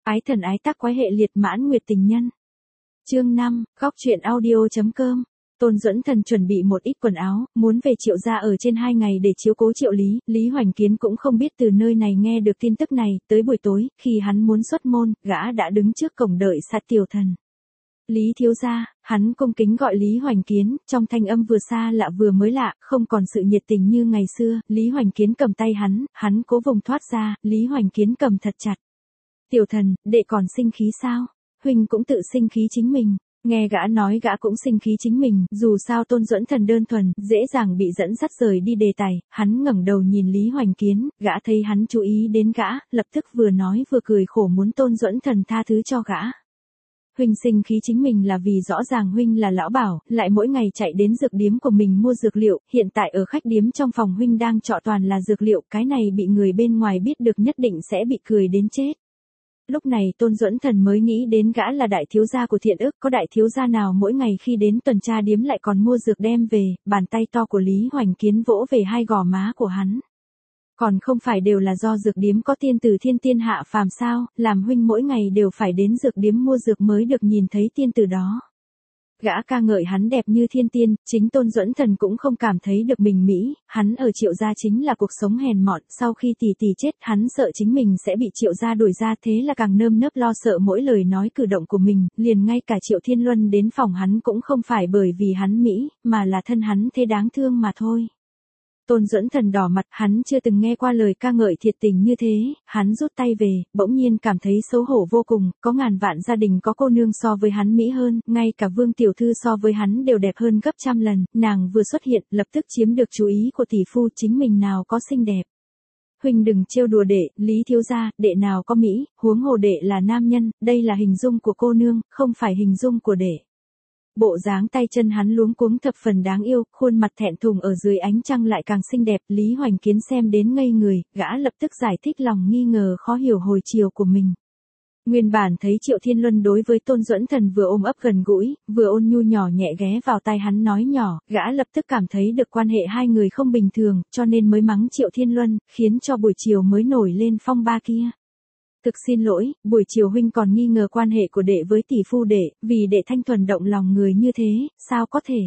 Ái thần ái tắc quái hệ liệt mãn nguyệt tình nhân. Chương 5, góc truyện audio.com. Tôn Duẫn Thần chuẩn bị một ít quần áo, muốn về Triệu gia ở trên 2 ngày để chiếu cố Triệu Lý. Lý Hoành Kiến cũng không biết từ nơi này nghe được tin tức này, tới buổi tối, khi hắn muốn xuất môn, gã đã đứng trước cổng đợi sẵn Tiểu Thần. Lý thiếu gia, hắn cung kính gọi Lý Hoành Kiến, trong thanh âm vừa xa lạ vừa mới lạ, không còn sự nhiệt tình như ngày xưa. Lý Hoành Kiến cầm tay hắn cố vùng thoát ra, Lý Hoành Kiến cầm thật chặt. Tiểu Thần, đệ còn sinh khí sao? Huynh cũng tự sinh khí chính mình. Nghe gã nói gã cũng sinh khí chính mình, dù sao Tôn Duẫn Thần đơn thuần, dễ dàng bị dẫn dắt rời đi đề tài. Hắn ngẩng đầu nhìn Lý Hoành Kiến, gã thấy hắn chú ý đến gã, lập tức vừa nói vừa cười khổ muốn Tôn Duẫn Thần tha thứ cho gã. Huynh sinh khí chính mình là vì rõ ràng huynh là lão bảo, lại mỗi ngày chạy đến dược điếm của mình mua dược liệu, hiện tại ở khách điếm trong phòng huynh đang chọn toàn là dược liệu, cái này bị người bên ngoài biết được nhất định sẽ bị cười đến chết. Lúc này Tôn Duẫn Thần mới nghĩ đến gã là đại thiếu gia của Thiện Ức, có đại thiếu gia nào mỗi ngày khi đến tuần tra điếm lại còn mua dược đem về. Bàn tay to của Lý Hoành Kiến vỗ về hai gò má của hắn. Còn không phải đều là do dược điếm có tiên tử thiên tiên hạ phàm sao, làm huynh mỗi ngày đều phải đến dược điếm mua dược mới được nhìn thấy tiên tử đó. Gã ca ngợi hắn đẹp như thiên tiên, chính Tôn Duẫn Thần cũng không cảm thấy được mình mỹ, hắn ở Triệu gia chính là cuộc sống hèn mọn, sau khi tỷ tỷ chết hắn sợ chính mình sẽ bị Triệu gia đuổi ra, thế là càng nơm nớp lo sợ mỗi lời nói cử động của mình, liền ngay cả Triệu Thiên Luân đến phòng hắn cũng không phải bởi vì hắn mỹ, mà là thân hắn thế đáng thương mà thôi. Tôn Duẫn Thần đỏ mặt, hắn chưa từng nghe qua lời ca ngợi thiệt tình như thế, hắn rút tay về, bỗng nhiên cảm thấy xấu hổ vô cùng, có ngàn vạn gia đình có cô nương so với hắn mỹ hơn, ngay cả Vương tiểu thư so với hắn đều đẹp hơn gấp trăm lần, nàng vừa xuất hiện, lập tức chiếm được chú ý của tỷ phu, chính mình nào có xinh đẹp. Huynh đừng trêu đùa đệ, Lý thiếu gia, đệ nào có mỹ, huống hồ đệ là nam nhân, đây là hình dung của cô nương, không phải hình dung của đệ. Bộ dáng tay chân hắn luống cuống thập phần đáng yêu, khuôn mặt thẹn thùng ở dưới ánh trăng lại càng xinh đẹp. Lý Hoành Kiến xem đến ngây người, gã lập tức giải thích lòng nghi ngờ khó hiểu hồi chiều của mình. Nguyên bản thấy Triệu Thiên Luân đối với Tôn Duẫn Thần vừa ôm ấp gần gũi, vừa ôn nhu nhỏ nhẹ ghé vào tai hắn nói nhỏ, gã lập tức cảm thấy được quan hệ hai người không bình thường, cho nên mới mắng Triệu Thiên Luân, khiến cho buổi chiều mới nổi lên phong ba kia. Thực xin lỗi, buổi chiều huynh còn nghi ngờ quan hệ của đệ với tỷ phu đệ, vì đệ thanh thuần động lòng người như thế, sao có thể?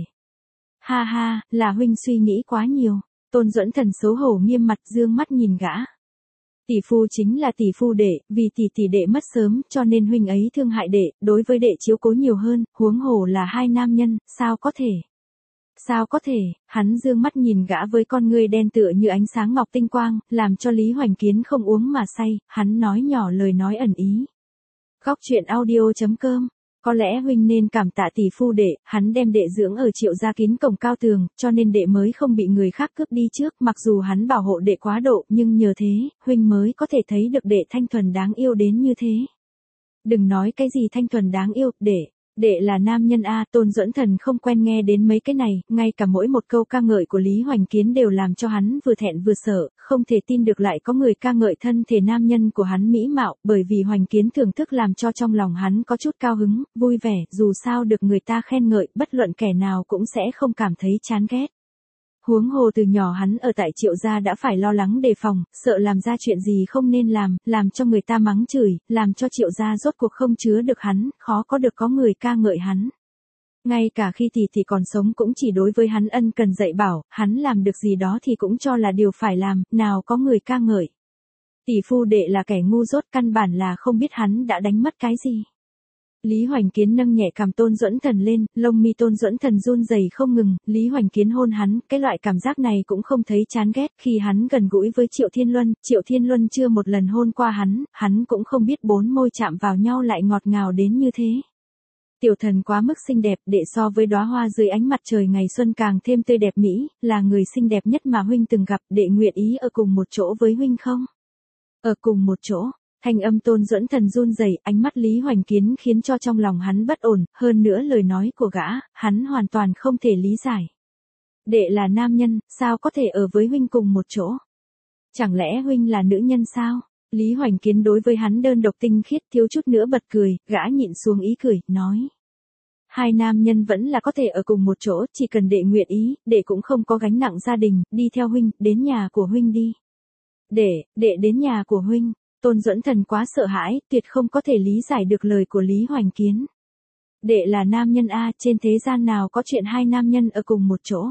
Ha ha, là huynh suy nghĩ quá nhiều. Tôn Duẫn Thần xấu hổ nghiêm mặt dương mắt nhìn gã. Tỷ phu chính là tỷ phu đệ, vì tỷ đệ mất sớm, cho nên huynh ấy thương hại đệ, đối với đệ chiếu cố nhiều hơn, huống hồ là hai nam nhân, sao có thể? Sao có thể, hắn dương mắt nhìn gã với con ngươi đen tựa như ánh sáng ngọc tinh quang, làm cho Lý Hoành Kiến không uống mà say, hắn nói nhỏ lời nói ẩn ý. Góc truyện audio.com. Có lẽ huynh nên cảm tạ tỷ phu đệ, hắn đem đệ dưỡng ở Triệu gia kín cổng cao tường, cho nên đệ mới không bị người khác cướp đi trước, mặc dù hắn bảo hộ đệ quá độ, nhưng nhờ thế, huynh mới có thể thấy được đệ thanh thuần đáng yêu đến như thế. Đừng nói cái gì thanh thuần đáng yêu, đệ là nam nhân a. Tôn Duẫn Thần không quen nghe đến mấy cái này, ngay cả mỗi một câu ca ngợi của Lý Hoành Kiến đều làm cho hắn vừa thẹn vừa sợ, không thể tin được lại có người ca ngợi thân thể nam nhân của hắn mỹ mạo, bởi vì Hoành Kiến thưởng thức làm cho trong lòng hắn có chút cao hứng, vui vẻ, dù sao được người ta khen ngợi, bất luận kẻ nào cũng sẽ không cảm thấy chán ghét. Huống hồ từ nhỏ hắn ở tại Triệu gia đã phải lo lắng đề phòng, sợ làm ra chuyện gì không nên làm cho người ta mắng chửi, làm cho Triệu gia rốt cuộc không chứa được hắn, khó có được có người ca ngợi hắn. Ngay cả khi tỷ còn sống cũng chỉ đối với hắn ân cần dạy bảo, hắn làm được gì đó thì cũng cho là điều phải làm, nào có người ca ngợi. Tỷ phu đệ là kẻ ngu dốt, căn bản là không biết hắn đã đánh mất cái gì. Lý Hoành Kiến nâng nhẹ cằm Tôn Duẫn Thần lên, lông mi Tôn Duẫn Thần run rẩy không ngừng, Lý Hoành Kiến hôn hắn, cái loại cảm giác này cũng không thấy chán ghét, khi hắn gần gũi với Triệu Thiên Luân chưa một lần hôn qua hắn cũng không biết bốn môi chạm vào nhau lại ngọt ngào đến như thế. Tiểu Thần quá mức xinh đẹp, đệ so với đóa hoa dưới ánh mặt trời ngày xuân càng thêm tươi đẹp mỹ, là người xinh đẹp nhất mà huynh từng gặp, đệ nguyện ý ở cùng một chỗ với huynh không? Ở cùng một chỗ. Thanh âm Tôn Duẫn Thần run rẩy, ánh mắt Lý Hoành Kiến khiến cho trong lòng hắn bất ổn, hơn nữa lời nói của gã, hắn hoàn toàn không thể lý giải. Đệ là nam nhân, sao có thể ở với huynh cùng một chỗ? Chẳng lẽ huynh là nữ nhân sao? Lý Hoành Kiến đối với hắn đơn độc tinh khiết thiếu chút nữa bật cười, gã nhịn xuống ý cười, nói. Hai nam nhân vẫn là có thể ở cùng một chỗ, chỉ cần đệ nguyện ý, đệ cũng không có gánh nặng gia đình, đi theo huynh, đến nhà của huynh đi. Đệ đến nhà của huynh. Tôn Duẫn Thần quá sợ hãi, tuyệt không có thể lý giải được lời của Lý Hoành Kiến. Đệ là nam nhân a, trên thế gian nào có chuyện hai nam nhân ở cùng một chỗ.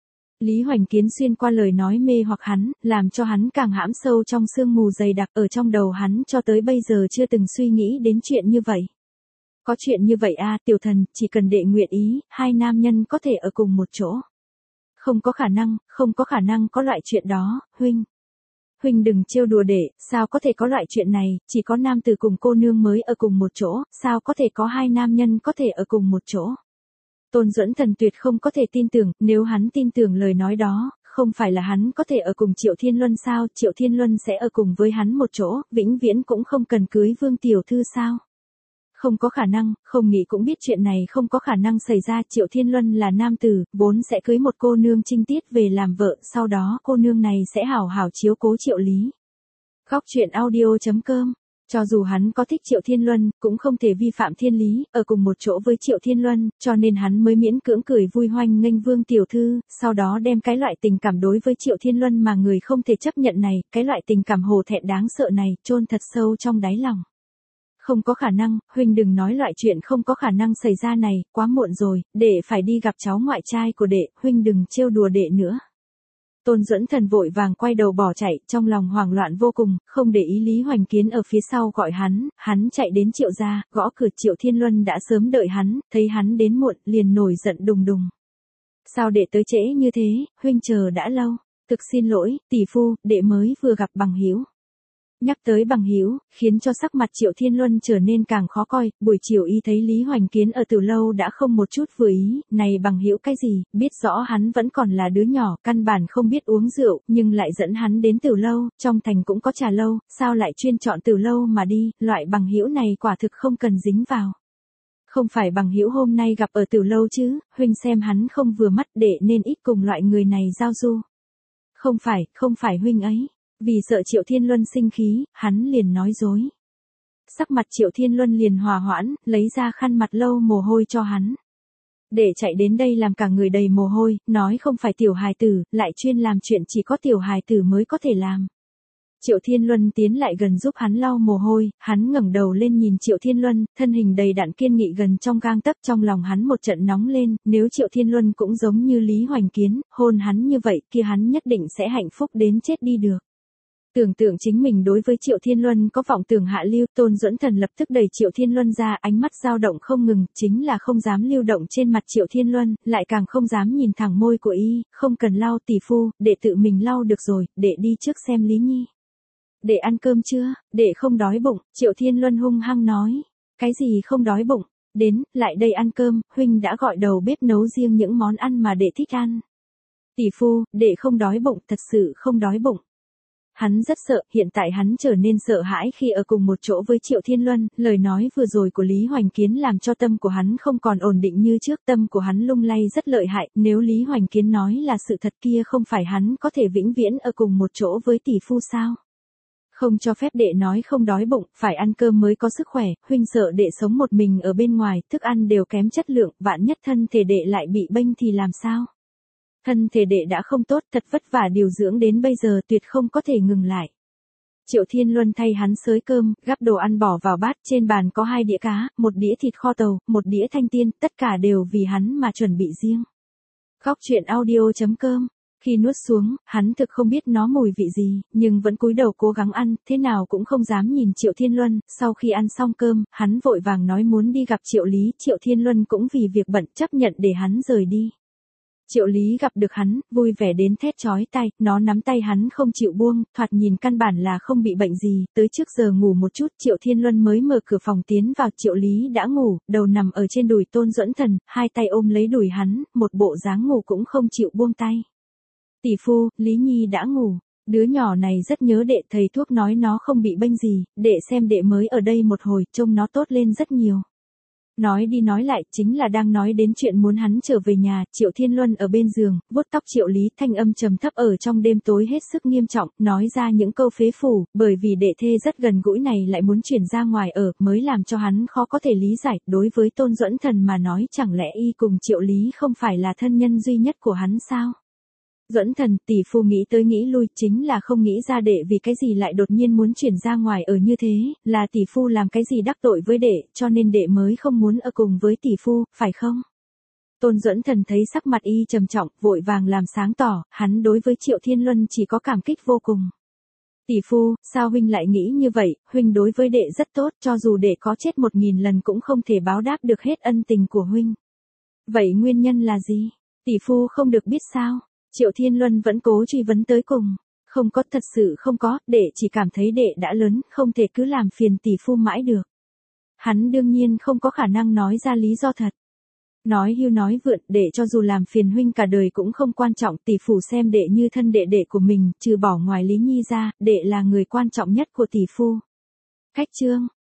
Lý Hoành Kiến xuyên qua lời nói mê hoặc hắn, làm cho hắn càng hãm sâu trong sương mù dày đặc, ở trong đầu hắn cho tới bây giờ chưa từng suy nghĩ đến chuyện như vậy. Có chuyện như vậy a, tiểu thần, chỉ cần đệ nguyện ý, hai nam nhân có thể ở cùng một chỗ. Không có khả năng có loại chuyện đó, huynh. Huynh đừng trêu đùa đệ, sao có thể có loại chuyện này, chỉ có nam tử cùng cô nương mới ở cùng một chỗ, sao có thể có hai nam nhân có thể ở cùng một chỗ. Tôn Duẫn Thần tuyệt không có thể tin tưởng, nếu hắn tin tưởng lời nói đó, không phải là hắn có thể ở cùng Triệu Thiên Luân sao, Triệu Thiên Luân sẽ ở cùng với hắn một chỗ, vĩnh viễn cũng không cần cưới Vương tiểu thư sao. Không có khả năng, không nghĩ cũng biết chuyện này không có khả năng xảy ra, Triệu Thiên Luân là nam tử, vốn sẽ cưới một cô nương trinh tiết về làm vợ, sau đó cô nương này sẽ hảo hảo chiếu cố Triệu Lý. Góc truyện audio.com. Cho dù hắn có thích Triệu Thiên Luân, cũng không thể vi phạm thiên lý, ở cùng một chỗ với Triệu Thiên Luân, cho nên hắn mới miễn cưỡng cười vui hoanh nghênh Vương tiểu thư, sau đó đem cái loại tình cảm đối với Triệu Thiên Luân mà người không thể chấp nhận này, cái loại tình cảm hổ thẹn đáng sợ này, chôn thật sâu trong đáy lòng. Không có khả năng, huynh đừng nói loại chuyện không có khả năng xảy ra này, quá muộn rồi, đệ phải đi gặp cháu ngoại trai của đệ, huynh đừng trêu đùa đệ nữa. Tôn Duẫn Thần vội vàng quay đầu bỏ chạy, trong lòng hoảng loạn vô cùng, không để ý Lý Hoành Kiến ở phía sau gọi hắn chạy đến Triệu gia, gõ cửa. Triệu Thiên Luân đã sớm đợi hắn, thấy hắn đến muộn, liền nổi giận đùng đùng. Sao đệ tới trễ như thế, huynh chờ đã lâu, thực xin lỗi, tỷ phu, đệ mới vừa gặp bằng hữu. Nhắc tới bằng hữu, khiến cho sắc mặt Triệu Thiên Luân trở nên càng khó coi, buổi chiều y thấy Lý Hoành Kiến ở từ lâu đã không một chút vừa ý, này bằng hữu cái gì, biết rõ hắn vẫn còn là đứa nhỏ, căn bản không biết uống rượu, nhưng lại dẫn hắn đến từ lâu, trong thành cũng có trà lâu, sao lại chuyên chọn từ lâu mà đi, loại bằng hữu này quả thực không cần dính vào. Không phải bằng hữu hôm nay gặp ở từ lâu chứ, huynh xem hắn không vừa mắt để nên ít cùng loại người này giao du. Không phải huynh ấy. Vì sợ Triệu Thiên Luân sinh khí, hắn liền nói dối. Sắc mặt Triệu Thiên Luân liền hòa hoãn, lấy ra khăn mặt lâu mồ hôi cho hắn. Để chạy đến đây làm cả người đầy mồ hôi, nói không phải tiểu hài tử, lại chuyên làm chuyện chỉ có tiểu hài tử mới có thể làm. Triệu Thiên Luân tiến lại gần giúp hắn lau mồ hôi, hắn ngẩng đầu lên nhìn Triệu Thiên Luân, thân hình đầy đặn kiên nghị gần trong gang tấc, trong lòng hắn một trận nóng lên, nếu Triệu Thiên Luân cũng giống như Lý Hoành Kiến, hôn hắn như vậy kia hắn nhất định sẽ hạnh phúc đến chết đi được. Tưởng tượng chính mình đối với Triệu Thiên Luân có vọng tưởng hạ lưu, Tôn Duẫn Thần lập tức đẩy Triệu Thiên Luân ra, ánh mắt dao động không ngừng, chính là không dám lưu động trên mặt Triệu Thiên Luân, lại càng không dám nhìn thẳng môi của y, không cần lau tỷ phu, để tự mình lau được rồi, để đi trước xem Lý Nhi. Để ăn cơm chưa, để không đói bụng, Triệu Thiên Luân hung hăng nói, cái gì không đói bụng, đến, lại đây ăn cơm, huynh đã gọi đầu bếp nấu riêng những món ăn mà đệ thích ăn. Tỷ phu, để không đói bụng, thật sự không đói bụng. Hắn rất sợ, hiện tại hắn trở nên sợ hãi khi ở cùng một chỗ với Triệu Thiên Luân, lời nói vừa rồi của Lý Hoành Kiến làm cho tâm của hắn không còn ổn định như trước, tâm của hắn lung lay rất lợi hại, nếu Lý Hoành Kiến nói là sự thật kia không phải hắn có thể vĩnh viễn ở cùng một chỗ với tỷ phu sao? Không cho phép đệ nói không đói bụng, phải ăn cơm mới có sức khỏe, huynh sợ đệ sống một mình ở bên ngoài, thức ăn đều kém chất lượng, vạn nhất thân thể đệ lại bị bênh thì làm sao? Thân thể đệ đã không tốt, thật vất vả điều dưỡng đến bây giờ tuyệt không có thể ngừng lại. Triệu Thiên Luân thay hắn xới cơm, gắp đồ ăn bỏ vào bát, trên bàn có 2 đĩa cá, 1 đĩa thịt kho tàu, 1 đĩa thanh tiên, tất cả đều vì hắn mà chuẩn bị riêng. Góc truyện audio.com. Khi nuốt xuống, hắn thực không biết nó mùi vị gì, nhưng vẫn cúi đầu cố gắng ăn, thế nào cũng không dám nhìn Triệu Thiên Luân, sau khi ăn xong cơm, hắn vội vàng nói muốn đi gặp Triệu Lý, Triệu Thiên Luân cũng vì việc bận chấp nhận để hắn rời đi. Triệu Lý gặp được hắn, vui vẻ đến thét chói tai, nó nắm tay hắn không chịu buông, thoạt nhìn căn bản là không bị bệnh gì, tới trước giờ ngủ một chút, Triệu Thiên Luân mới mở cửa phòng tiến vào, Triệu Lý đã ngủ, đầu nằm ở trên đùi Tôn Duẫn Thần, 2 tay ôm lấy đùi hắn, một bộ dáng ngủ cũng không chịu buông tay. Tỷ phu, Lý Nhi đã ngủ, đứa nhỏ này rất nhớ đệ, thầy thuốc nói nó không bị bệnh gì, đệ xem đệ mới ở đây một hồi, trông nó tốt lên rất nhiều. Nói đi nói lại, chính là đang nói đến chuyện muốn hắn trở về nhà, Triệu Thiên Luân ở bên giường, vuốt tóc Triệu Lý, thanh âm trầm thấp ở trong đêm tối hết sức nghiêm trọng, nói ra những câu phế phủ, bởi vì đệ thê rất gần gũi này lại muốn chuyển ra ngoài ở, mới làm cho hắn khó có thể lý giải, đối với Tôn Duẫn Thần mà nói chẳng lẽ y cùng Triệu Lý không phải là thân nhân duy nhất của hắn sao? Duẫn Thần, tỷ phu nghĩ tới nghĩ lui, chính là không nghĩ ra đệ vì cái gì lại đột nhiên muốn chuyển ra ngoài ở như thế, là tỷ phu làm cái gì đắc tội với đệ, cho nên đệ mới không muốn ở cùng với tỷ phu, phải không? Tôn Duẫn Thần thấy sắc mặt y trầm trọng, vội vàng làm sáng tỏ, hắn đối với Triệu Thiên Luân chỉ có cảm kích vô cùng. Tỷ phu, sao huynh lại nghĩ như vậy, huynh đối với đệ rất tốt, cho dù đệ có chết 1000 lần cũng không thể báo đáp được hết ân tình của huynh. Vậy nguyên nhân là gì? Tỷ phu không được biết sao? Triệu Thiên Luân vẫn cố truy vấn tới cùng. Không có, thật sự không có, đệ chỉ cảm thấy đệ đã lớn, không thể cứ làm phiền tỷ phu mãi được. Hắn đương nhiên không có khả năng nói ra lý do thật. Nói hưu nói vượn, đệ cho dù làm phiền huynh cả đời cũng không quan trọng, tỷ phu xem đệ như thân đệ đệ của mình, trừ bỏ ngoài Lý Nhi ra, đệ là người quan trọng nhất của tỷ phu. Cách chương